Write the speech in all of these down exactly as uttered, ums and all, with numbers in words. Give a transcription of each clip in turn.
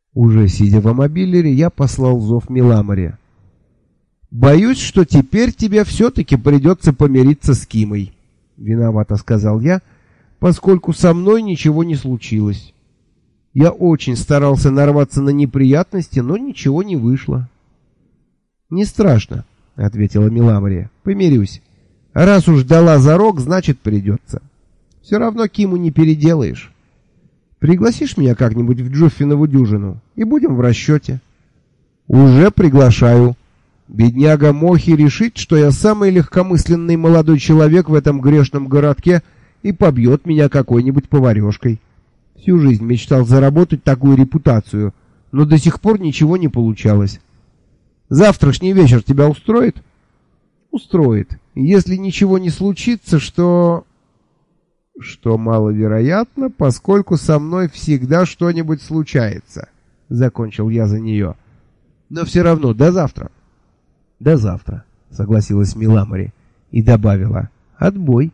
Уже сидя в амобилере, я послал зов Миламоре. «Боюсь, что теперь тебе все-таки придется помириться с Кимой», — виновато сказал я, поскольку со мной ничего не случилось. Я очень старался нарваться на неприятности, но ничего не вышло. «Не страшно», — ответила Миламоре, — «помирюсь. Раз уж дала зарок, значит придется. Все равно Киму не переделаешь. Пригласишь меня как-нибудь в Джуффинову дюжину, и будем в расчете». «Уже приглашаю. Бедняга Мохи решит, что я самый легкомысленный молодой человек в этом грешном городке и побьет меня какой-нибудь поварешкой. Всю жизнь мечтал заработать такую репутацию, но до сих пор ничего не получалось. Завтрашний вечер тебя устроит?» «Устроит. Если ничего не случится, что...» «Что маловероятно, поскольку со мной всегда что-нибудь случается», — закончил я за нее. «Но все равно до завтра». «До завтра», — согласилась Миламоре и добавила: «Отбой».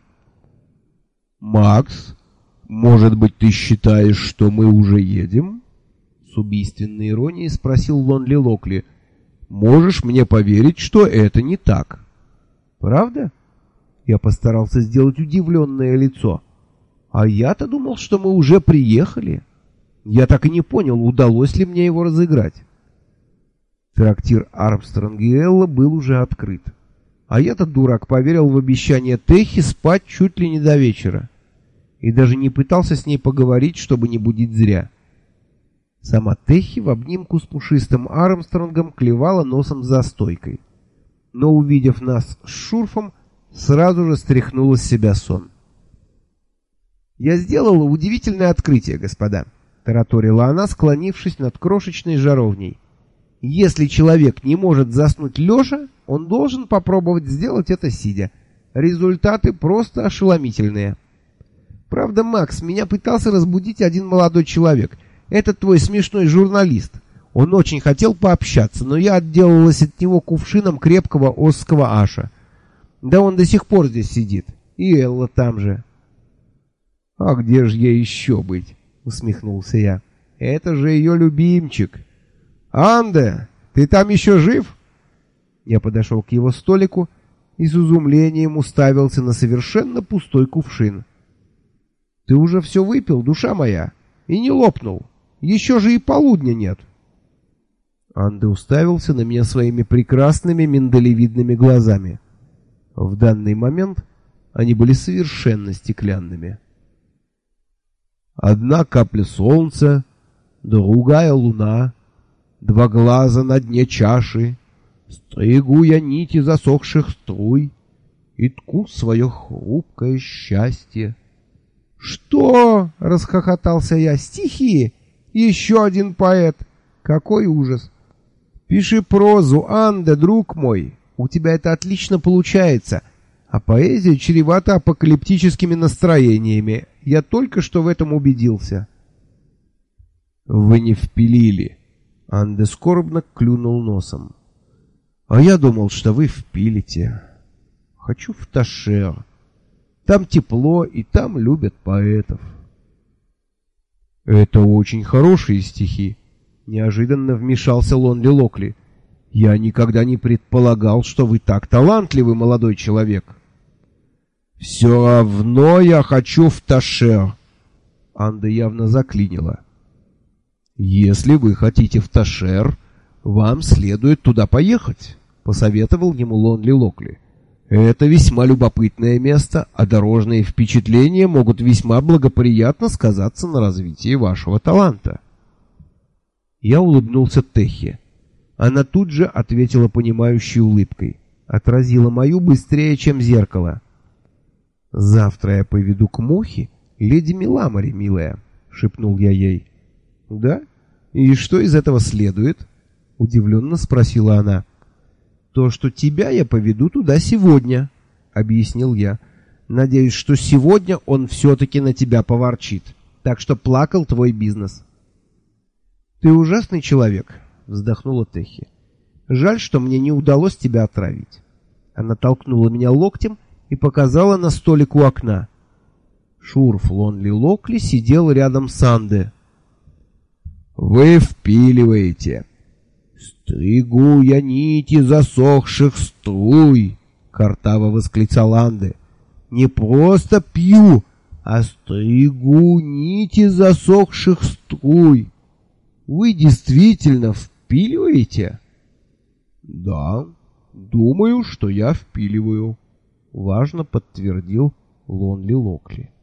«Макс, может быть, ты считаешь, что мы уже едем?» С убийственной иронией спросил Лонли Локли. «Можешь мне поверить, что это не так?» «Правда?» Я постарался сделать удивленное лицо. «А я-то думал, что мы уже приехали. Я так и не понял, удалось ли мне его разыграть». Трактир Армстронг и Элла был уже открыт. А я-то, дурак, поверил в обещание Техи спать чуть ли не до вечера. И даже не пытался с ней поговорить, чтобы не будить зря. Сама Техи в обнимку с пушистым Армстронгом клевала носом за стойкой. Но, увидев нас с Шурфом, сразу же стряхнула с себя сон. «Я сделала удивительное открытие, господа», — тараторила она, склонившись над крошечной жаровней. «Если человек не может заснуть лежа, он должен попробовать сделать это сидя. Результаты просто ошеломительные. Правда, Макс, меня пытался разбудить один молодой человек. Это твой смешной журналист. Он очень хотел пообщаться, но я отделалась от него кувшином крепкого осского аша. Да он до сих пор здесь сидит. И Элла там же». «А где же ей еще быть?» — усмехнулся я. «Это же ее любимчик. Анде, ты там еще жив?» Я подошел к его столику и с изумлением уставился на совершенно пустой кувшин. «Ты уже все выпил, душа моя, и не лопнул. Еще же и полудня нет». Анде уставился на меня своими прекрасными миндалевидными глазами. В данный момент они были совершенно стеклянными. «Одна капля солнца, другая луна, два глаза на дне чаши, стригу я нити засохших струй и тку свое хрупкое счастье». «Что?» — расхохотался я. «Стихи? Еще один поэт. Какой ужас! Пиши прозу, Анде, друг мой. У тебя это отлично получается. А поэзия чревата апокалиптическими настроениями. Я только что в этом убедился». «Вы не впилили». Анде скорбно клюнул носом. «А я думал, что вы впилите. Хочу в Ташер. Там тепло, и там любят поэтов». «Это очень хорошие стихи», — неожиданно вмешался Лонли Локли. «Я никогда не предполагал, что вы так талантливый молодой человек». «Все равно я хочу в Ташер». Анда явно заклинила. «Если вы хотите в Ташер, вам следует туда поехать», — посоветовал ему Лонли Локли. «Это весьма любопытное место, а дорожные впечатления могут весьма благоприятно сказаться на развитии вашего таланта». Я улыбнулся Техе. Она тут же ответила понимающей улыбкой, отразила мою быстрее, чем зеркало. «Завтра я поведу к Мохе леди Миламоре, милая», — шепнул я ей. «Да? И что из этого следует?» — удивленно спросила она. «То, что тебя я поведу туда сегодня», — объяснил я. «Надеюсь, что сегодня он все-таки на тебя поворчит, так что плакал твой бизнес». «Ты ужасный человек», — вздохнула Техи. «Жаль, что мне не удалось тебя отравить». Она толкнула меня локтем и показала на столик у окна. Шурф Лонли Локли сидел рядом с Анде. Вы впиливаете. Стригу я нити засохших струй, картаво восклицал Анде. Не просто пью, а стригу нити засохших струй. Вы действительно впиливаете? Да, думаю, что я впиливаю, важно подтвердил Лонли Локли.